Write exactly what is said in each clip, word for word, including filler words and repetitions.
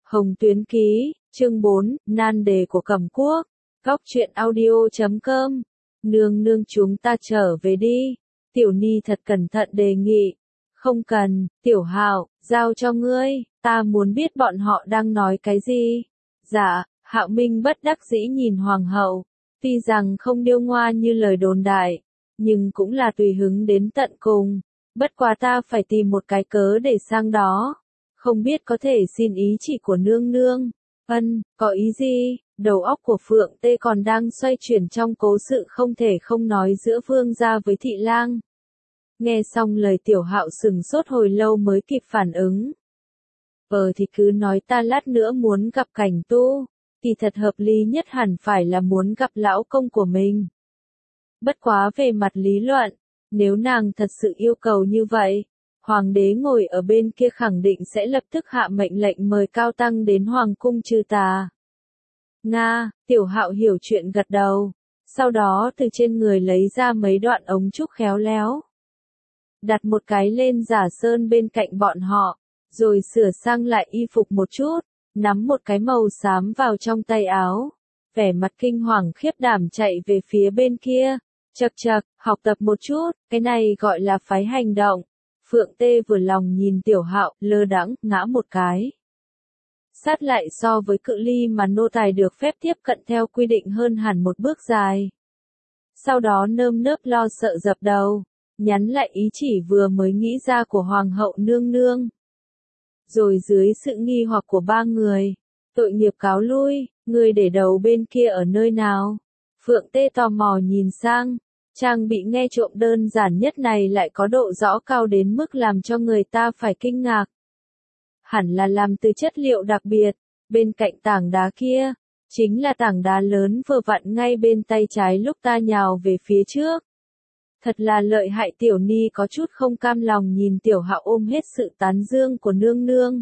Hồng Tuyến Ký, chương bốn, nan đề của Cẩm Quốc, góc truyện audio chấm com. Nương nương chúng ta trở về đi. Tiểu Ni thật cẩn thận đề nghị. Không cần, Tiểu Hạo, giao cho ngươi, ta muốn biết bọn họ đang nói cái gì. Dạ, Hạo Minh bất đắc dĩ nhìn Hoàng hậu, tuy rằng không điêu ngoa như lời đồn đại, nhưng cũng là tùy hứng đến tận cùng. Bất quá ta phải tìm một cái cớ để sang đó. Không biết có thể xin ý chỉ của nương nương. Ân, có ý gì? Đầu óc của Phượng Tê còn đang xoay chuyển trong cố sự không thể không nói giữa vương gia với thị lang. Nghe xong lời Tiểu Hạo sừng sốt hồi lâu mới kịp phản ứng. Ờ thì cứ nói ta lát nữa muốn gặp Cảnh Tu, thì thật hợp lý nhất hẳn phải là muốn gặp lão công của mình. Bất quá về mặt lý luận, nếu nàng thật sự yêu cầu như vậy, Hoàng đế ngồi ở bên kia khẳng định sẽ lập tức hạ mệnh lệnh mời Cao Tăng đến Hoàng cung trừ tà. Nga, Tiểu Hạo hiểu chuyện gật đầu, sau đó từ trên người lấy ra mấy đoạn ống trúc khéo léo. Đặt một cái lên giả sơn bên cạnh bọn họ, rồi sửa sang lại y phục một chút, nắm một cái màu xám vào trong tay áo. Vẻ mặt kinh hoàng khiếp đảm chạy về phía bên kia, chậc chậc, học tập một chút, cái này gọi là phái hành động. Phượng Tê vừa lòng nhìn Tiểu Hạo, lơ đãng, ngã một cái. Sát lại so với cự ly mà nô tài được phép tiếp cận theo quy định hơn hẳn một bước dài. Sau đó nơm nớp lo sợ dập đầu, nhắn lại ý chỉ vừa mới nghĩ ra của Hoàng hậu nương nương. Rồi dưới sự nghi hoặc của ba người, tội nghiệp cáo lui, người để đầu bên kia ở nơi nào? Phượng Tê tò mò nhìn sang. Trang bị nghe trộm đơn giản nhất này lại có độ rõ cao đến mức làm cho người ta phải kinh ngạc. Hẳn là làm từ chất liệu đặc biệt, bên cạnh tảng đá kia, chính là tảng đá lớn vừa vặn ngay bên tay trái lúc ta nhào về phía trước. Thật là lợi hại. Tiểu Ni có chút không cam lòng nhìn Tiểu Hạo ôm hết sự tán dương của nương nương.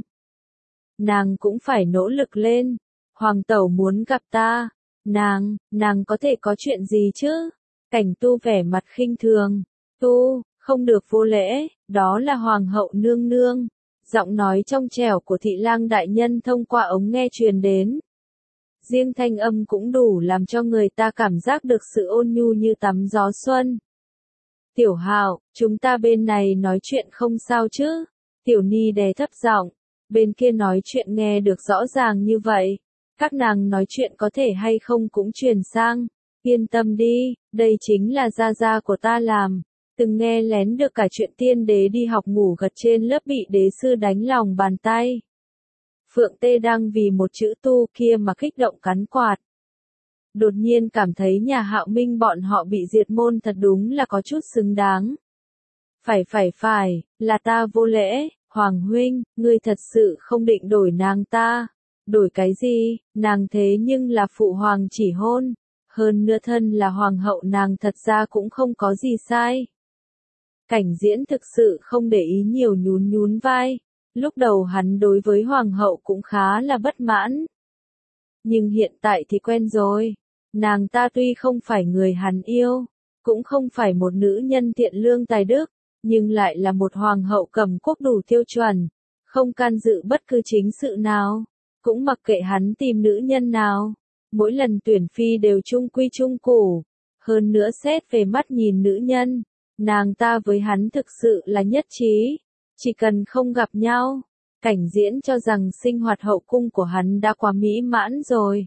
Nàng cũng phải nỗ lực lên, Hoàng tẩu muốn gặp ta, nàng, nàng có thể có chuyện gì chứ? Cảnh Tu vẻ mặt khinh thường, Tu, không được vô lễ, đó là Hoàng hậu nương nương. Giọng nói trong trẻo của thị lang đại nhân thông qua ống nghe truyền đến. Riêng thanh âm cũng đủ làm cho người ta cảm giác được sự ôn nhu như tắm gió xuân. Tiểu Hạo, chúng ta bên này nói chuyện không sao chứ? Tiểu Ni đè thấp giọng, bên kia nói chuyện nghe được rõ ràng như vậy. Các nàng nói chuyện có thể hay không cũng truyền sang. Yên tâm đi, đây chính là gia gia của ta làm. Từng nghe lén được cả chuyện tiên đế đi học ngủ gật trên lớp bị đế sư đánh lòng bàn tay. Phượng Tê đang vì một chữ Tu kia mà kích động cắn quạt. Đột nhiên cảm thấy nhà Hạo Minh bọn họ bị diệt môn thật đúng là có chút xứng đáng. Phải phải phải, là ta vô lễ, Hoàng huynh, ngươi thật sự không định đổi nàng ta. Đổi cái gì, nàng thế nhưng là phụ hoàng chỉ hôn. Hơn nữa thân là hoàng hậu nàng thật ra cũng không có gì sai. Cảnh Diễn thực sự không để ý nhiều nhún nhún vai. Lúc đầu hắn đối với hoàng hậu cũng khá là bất mãn. Nhưng hiện tại thì quen rồi. Nàng ta tuy không phải người hắn yêu, cũng không phải một nữ nhân thiện lương tài đức, nhưng lại là một hoàng hậu Cẩm Quốc đủ tiêu chuẩn, không can dự bất cứ chính sự nào, cũng mặc kệ hắn tìm nữ nhân nào. Mỗi lần tuyển phi đều chung quy chung củ. Hơn nữa xét về mắt nhìn nữ nhân, nàng ta với hắn thực sự là nhất trí. Chỉ cần không gặp nhau, Cảnh Diễn cho rằng sinh hoạt hậu cung của hắn đã quá mỹ mãn rồi.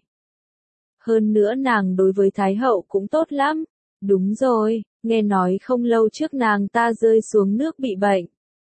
Hơn nữa nàng đối với Thái hậu cũng tốt lắm. Đúng rồi, nghe nói không lâu trước nàng ta rơi xuống nước bị bệnh.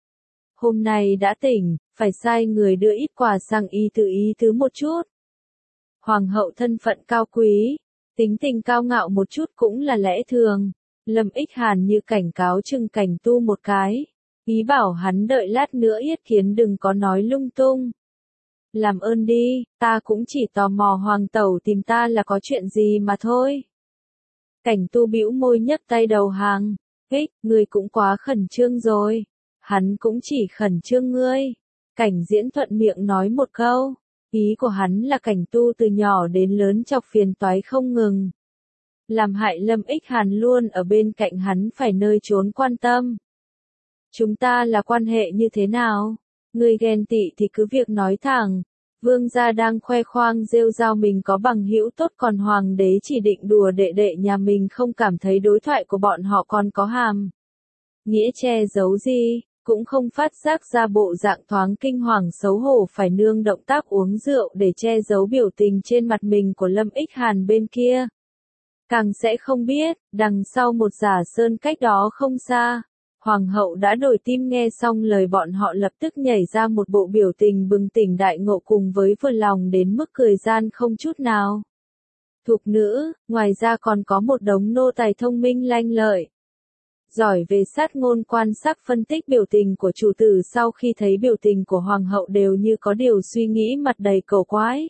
Hôm nay đã tỉnh, phải sai người đưa ít quà sang y tự ý thứ một chút. Hoàng hậu thân phận cao quý, tính tình cao ngạo một chút cũng là lẽ thường. Lâm Ích Hàn như cảnh cáo chừng Cảnh Tu một cái, ý bảo hắn đợi lát nữa yết kiến đừng có nói lung tung. Làm ơn đi, ta cũng chỉ tò mò Hoàng tẩu tìm ta là có chuyện gì mà thôi. Cảnh Tu bĩu môi nhấc tay đầu hàng, hích, ngươi cũng quá khẩn trương rồi. Hắn cũng chỉ khẩn trương ngươi. Cảnh Diễn thuận miệng nói một câu. Ý của hắn là Cảnh Tu từ nhỏ đến lớn chọc phiền toái không ngừng. Làm hại Lâm Ích Hàn luôn ở bên cạnh hắn phải nơi trốn quan tâm. Chúng ta là quan hệ như thế nào? Ngươi ghen tị thì cứ việc nói thẳng, Vương gia đang khoe khoang rêu rao mình có bằng hữu tốt còn hoàng đế chỉ định đùa đệ đệ nhà mình không cảm thấy đối thoại của bọn họ còn có hàm nghĩa che giấu gì, cũng không phát giác ra bộ dạng thoáng kinh hoàng xấu hổ phải nương động tác uống rượu để che giấu biểu tình trên mặt mình của Lâm Ích Hàn bên kia. Càng sẽ không biết, đằng sau một Giả Sơn cách đó không xa, Hoàng hậu đã đổi tim nghe xong lời bọn họ lập tức nhảy ra một bộ biểu tình bừng tỉnh đại ngộ cùng với vừa lòng đến mức cười gian không chút nào. Thục nữ, ngoài ra còn có một đống nô tài thông minh lanh lợi. Giỏi về sát ngôn quan sát phân tích biểu tình của chủ tử sau khi thấy biểu tình của Hoàng hậu đều như có điều suy nghĩ mặt đầy cầu quái.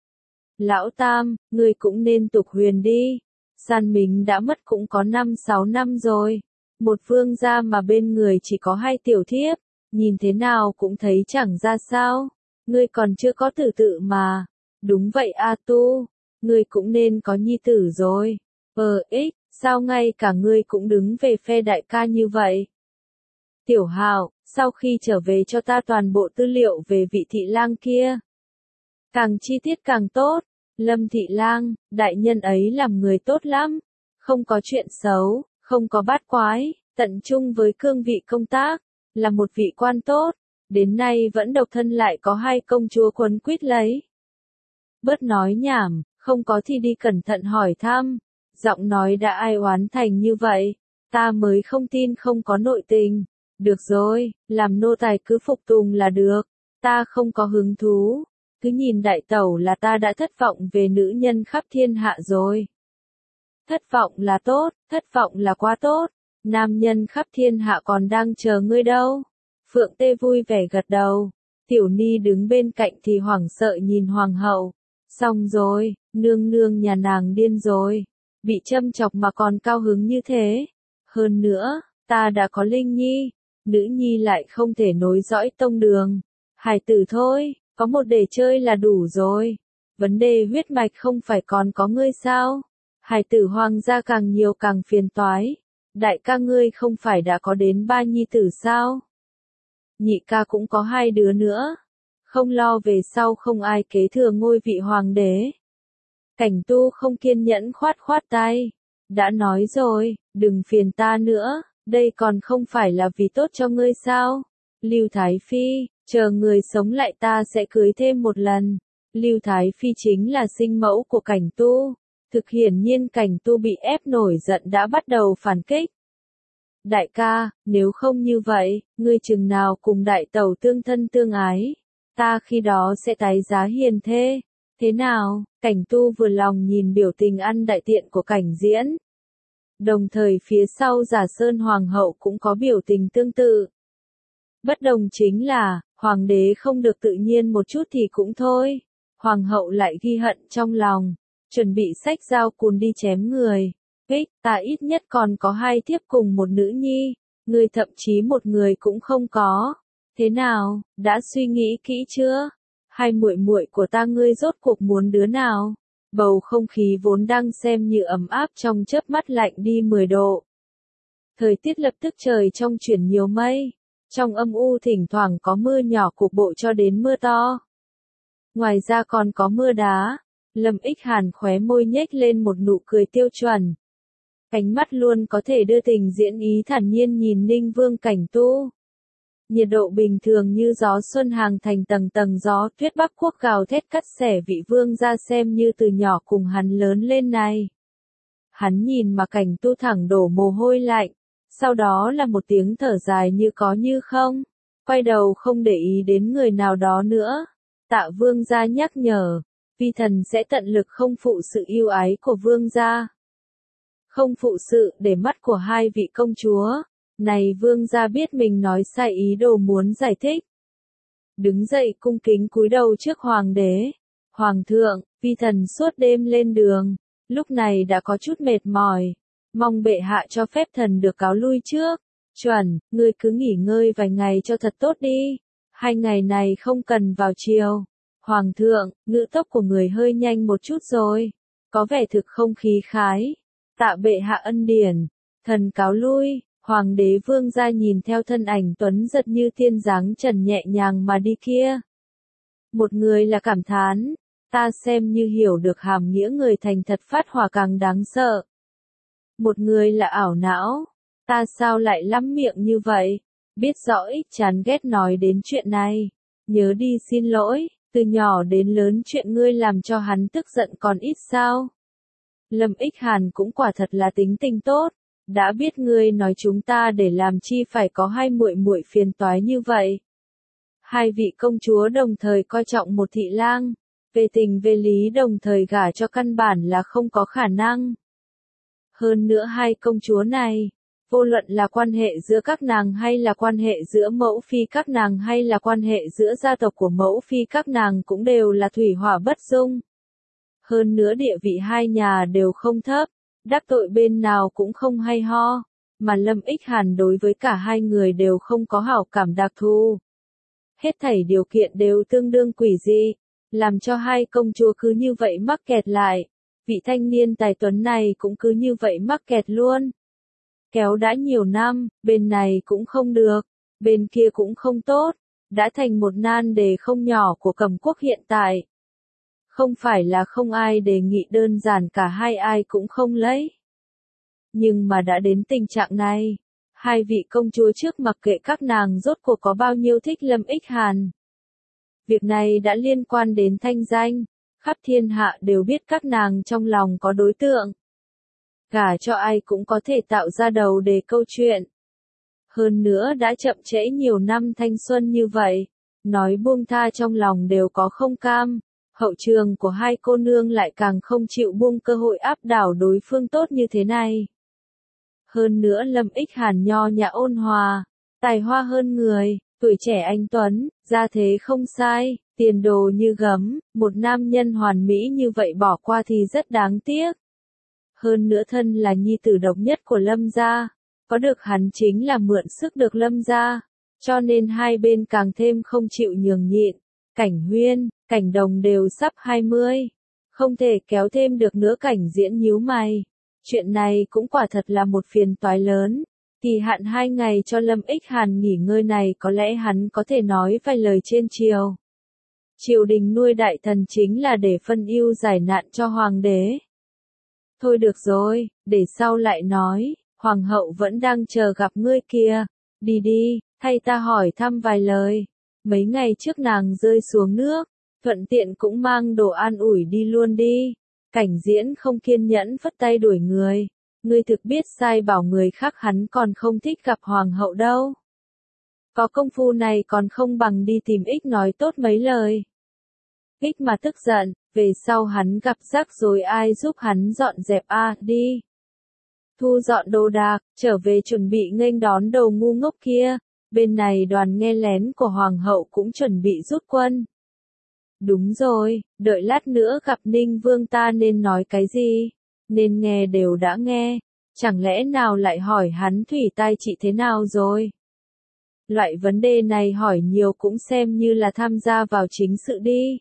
Lão Tam, ngươi cũng nên tục huyền đi. San mình đã mất cũng có năm sáu năm rồi. Một vương gia mà bên người chỉ có hai tiểu thiếp, nhìn thế nào cũng thấy chẳng ra sao. Ngươi còn chưa có tử tự mà. Đúng vậy A Tu, ngươi cũng nên có nhi tử rồi. Ờ ích, sao ngay cả ngươi cũng đứng về phe đại ca như vậy? Tiểu Hạo, sau khi trở về cho ta toàn bộ tư liệu về vị thị lang kia. Càng chi tiết càng tốt. Lâm thị lang, đại nhân ấy làm người tốt lắm. Không có chuyện xấu, không có bát quái, tận trung với cương vị công tác, là một vị quan tốt. Đến nay vẫn độc thân lại có hai công chúa quấn quýt lấy. Bớt nói nhảm, không có thì đi cẩn thận hỏi thăm. Giọng nói đã ai oán thành như vậy, ta mới không tin không có nội tình. Được rồi, làm nô tài cứ phục tùng là được, ta không có hứng thú. Cứ nhìn đại tẩu là ta đã thất vọng về nữ nhân khắp thiên hạ rồi. Thất vọng là tốt, thất vọng là quá tốt. Nam nhân khắp thiên hạ còn đang chờ ngươi đâu. Phượng Tê vui vẻ gật đầu. Tiểu Ni đứng bên cạnh thì hoảng sợ nhìn hoàng hậu. Xong rồi, nương nương nhà nàng điên rồi. Bị châm chọc mà còn cao hứng như thế. Hơn nữa, ta đã có Linh Nhi. Nữ nhi lại không thể nối dõi tông đường. Hài tử thôi, có một để chơi là đủ rồi. Vấn đề huyết mạch không phải còn có ngươi sao? Hài tử hoàng gia càng nhiều càng phiền toái. Đại ca ngươi không phải đã có đến ba nhi tử sao? Nhị ca cũng có hai đứa nữa. Không lo về sau không ai kế thừa ngôi vị hoàng đế. Cảnh Tu không kiên nhẫn khoát khoát tay. Đã nói rồi, đừng phiền ta nữa, đây còn không phải là vì tốt cho ngươi sao? Lưu Thái Phi, chờ người sống lại ta sẽ cưới thêm một lần. Lưu Thái Phi chính là sinh mẫu của Cảnh Tu. Thực hiển nhiên Cảnh Tu bị ép nổi giận đã bắt đầu phản kích. Đại ca, nếu không như vậy, ngươi chừng nào cùng đại tẩu tương thân tương ái, ta khi đó sẽ tái giá hiền thê. Thế nào? Cảnh Tu vừa lòng nhìn biểu tình ăn đại tiện của Cảnh Diễn. Đồng thời phía sau Giả Sơn Hoàng hậu cũng có biểu tình tương tự. Bất đồng chính là, Hoàng đế không được tự nhiên một chút thì cũng thôi. Hoàng hậu lại ghi hận trong lòng, chuẩn bị xách dao cùn đi chém người. Ích, ta ít nhất còn có hai thiếp cùng một nữ nhi, ngươi thậm chí một người cũng không có. Thế nào, đã suy nghĩ kỹ chưa? Hai muội muội của ta ngươi rốt cuộc muốn đứa nào? Bầu không khí vốn đang xem như ấm áp trong chớp mắt lạnh đi mười độ. Thời tiết lập tức trời trong chuyển nhiều mây, trong âm u thỉnh thoảng có mưa nhỏ cục bộ cho đến mưa to. Ngoài ra còn có mưa đá. Lâm Ích Hàn khóe môi nhếch lên một nụ cười tiêu chuẩn. Ánh mắt luôn có thể đưa tình diễn ý thản nhiên nhìn Ninh Vương Cảnh Tu. Nhiệt độ bình thường như gió xuân hàng thành tầng tầng gió tuyết Bắc Quốc gào thét cắt xẻ vị vương ra xem như từ nhỏ cùng hắn lớn lên này. Hắn nhìn mà Cảnh Tu thẳng đổ mồ hôi lạnh, sau đó là một tiếng thở dài như có như không, quay đầu không để ý đến người nào đó nữa. Tạ vương gia nhắc nhở, vi thần sẽ tận lực không phụ sự yêu ái của vương gia. Không phụ sự để mắt của hai vị công chúa. Này vương gia biết mình nói sai ý đồ muốn giải thích. Đứng dậy cung kính cúi đầu trước hoàng đế. Hoàng thượng, vi thần suốt đêm lên đường, lúc này đã có chút mệt mỏi. Mong bệ hạ cho phép thần được cáo lui trước. Chuẩn, ngươi cứ nghỉ ngơi vài ngày cho thật tốt đi. Hai ngày này không cần vào chiều. Hoàng thượng, ngữ tốc của người hơi nhanh một chút rồi. Có vẻ thực không khí khái. Tạ bệ hạ ân điển. Thần cáo lui. Hoàng đế vương gia nhìn theo thân ảnh tuấn giật như tiên dáng trần nhẹ nhàng mà đi kia. Một người là cảm thán, ta xem như hiểu được hàm nghĩa người thành thật phát hỏa càng đáng sợ. Một người là ảo não, ta sao lại lắm miệng như vậy, biết rõ ít chán ghét nói đến chuyện này, nhớ đi xin lỗi, từ nhỏ đến lớn chuyện ngươi làm cho hắn tức giận còn ít sao. Lâm Ích Hàn cũng quả thật là tính tình tốt, đã biết ngươi nói chúng ta để làm chi phải có hai muội muội phiền toái như vậy. Hai vị công chúa đồng thời coi trọng một thị lang, về tình về lý đồng thời gả cho căn bản là không có khả năng. Hơn nữa hai công chúa này, vô luận là quan hệ giữa các nàng hay là quan hệ giữa mẫu phi các nàng hay là quan hệ giữa gia tộc của mẫu phi các nàng cũng đều là thủy hỏa bất dung. Hơn nữa địa vị hai nhà đều không thấp, đắc tội bên nào cũng không hay ho, mà Lâm Ích Hàn đối với cả hai người đều không có hảo cảm đặc thù. Hết thảy điều kiện đều tương đương quỷ dị, làm cho hai công chúa cứ như vậy mắc kẹt lại, vị thanh niên tài tuấn này cũng cứ như vậy mắc kẹt luôn. Kéo đã nhiều năm, bên này cũng không được, bên kia cũng không tốt, đã thành một nan đề không nhỏ của Cẩm Quốc hiện tại. Không phải là không ai đề nghị, đơn giản cả hai ai cũng không lấy. Nhưng mà đã đến tình trạng này, hai vị công chúa trước mặc kệ các nàng rốt cuộc có bao nhiêu thích Lâm Ích Hàn. Việc này đã liên quan đến thanh danh, khắp thiên hạ đều biết các nàng trong lòng có đối tượng. Gả cho ai cũng có thể tạo ra đầu đề câu chuyện. Hơn nữa đã chậm trễ nhiều năm thanh xuân như vậy, nói buông tha trong lòng đều có không cam, hậu trường của hai cô nương lại càng không chịu buông cơ hội áp đảo đối phương tốt như thế này. Hơn nữa Lâm Ích Hàn nho nhã ôn hòa, tài hoa hơn người, tuổi trẻ anh tuấn, gia thế không sai, tiền đồ như gấm, một nam nhân hoàn mỹ như vậy bỏ qua thì rất đáng tiếc. Hơn nữa thân là nhi tử độc nhất của Lâm gia, có được hắn chính là mượn sức được Lâm gia, cho nên hai bên càng thêm không chịu nhường nhịn. Cảnh Huyên, Cảnh Đồng đều sắp hai mươi, không thể kéo thêm được nữa. Cảnh Diễn nhíu mày, chuyện này cũng quả thật là một phiền toái lớn. Kỳ hạn hai ngày cho Lâm Ích Hàn nghỉ ngơi này có lẽ hắn có thể nói vài lời trên triều. Triều đình nuôi đại thần chính là để phân ưu giải nạn cho hoàng đế. Thôi được rồi, để sau lại nói, hoàng hậu vẫn đang chờ gặp ngươi kìa, đi đi, thay ta hỏi thăm vài lời. Mấy ngày trước nàng rơi xuống nước, thuận tiện cũng mang đồ an ủi đi luôn đi. Cảnh Diễn không kiên nhẫn phất tay đuổi người. Ngươi thực biết sai bảo người khác, hắn còn không thích gặp hoàng hậu đâu. Có công phu này còn không bằng đi tìm Ích nói tốt mấy lời. Ích mà tức giận, về sau hắn gặp rắc rối ai giúp hắn dọn dẹp a à, đi. Thu dọn đồ đạc, trở về chuẩn bị nghênh đón đầu ngu ngốc kia. Bên này đoàn nghe lén của hoàng hậu cũng chuẩn bị rút quân. Đúng rồi, đợi lát nữa gặp Ninh Vương ta nên nói cái gì? Nên nghe đều đã nghe, chẳng lẽ nào lại hỏi hắn thủy tai trị thế nào rồi? Loại vấn đề này hỏi nhiều cũng xem như là tham gia vào chính sự đi.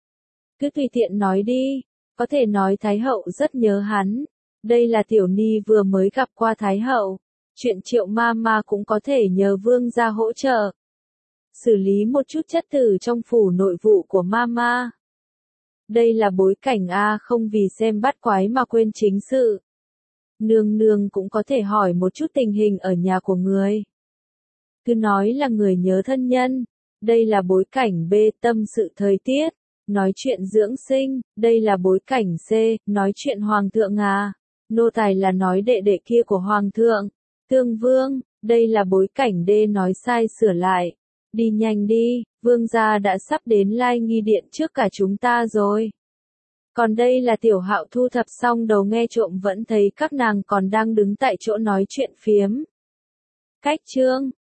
Cứ tùy tiện nói đi, có thể nói Thái hậu rất nhớ hắn. Đây là Tiểu Ni vừa mới gặp qua Thái hậu, chuyện Triệu ma ma cũng có thể nhờ vương gia hỗ trợ. Xử lý một chút chất tử trong phủ nội vụ của ma ma. Đây là bối cảnh a, không vì xem bắt quái mà quên chính sự. Nương nương cũng có thể hỏi một chút tình hình ở nhà của người. Cứ nói là người nhớ thân nhân. Đây là bối cảnh B, tâm sự thời tiết. Nói chuyện dưỡng sinh. Đây là bối cảnh C, nói chuyện hoàng thượng à. Nô tài là nói đệ đệ kia của hoàng thượng. Tương vương, đây là bối cảnh D, nói sai sửa lại. Đi nhanh đi, vương gia đã sắp đến Lai Nghi Điện trước cả chúng ta rồi. Còn đây là Tiểu Hạo thu thập xong đầu nghe trộm vẫn thấy các nàng còn đang đứng tại chỗ nói chuyện phiếm. Cách chương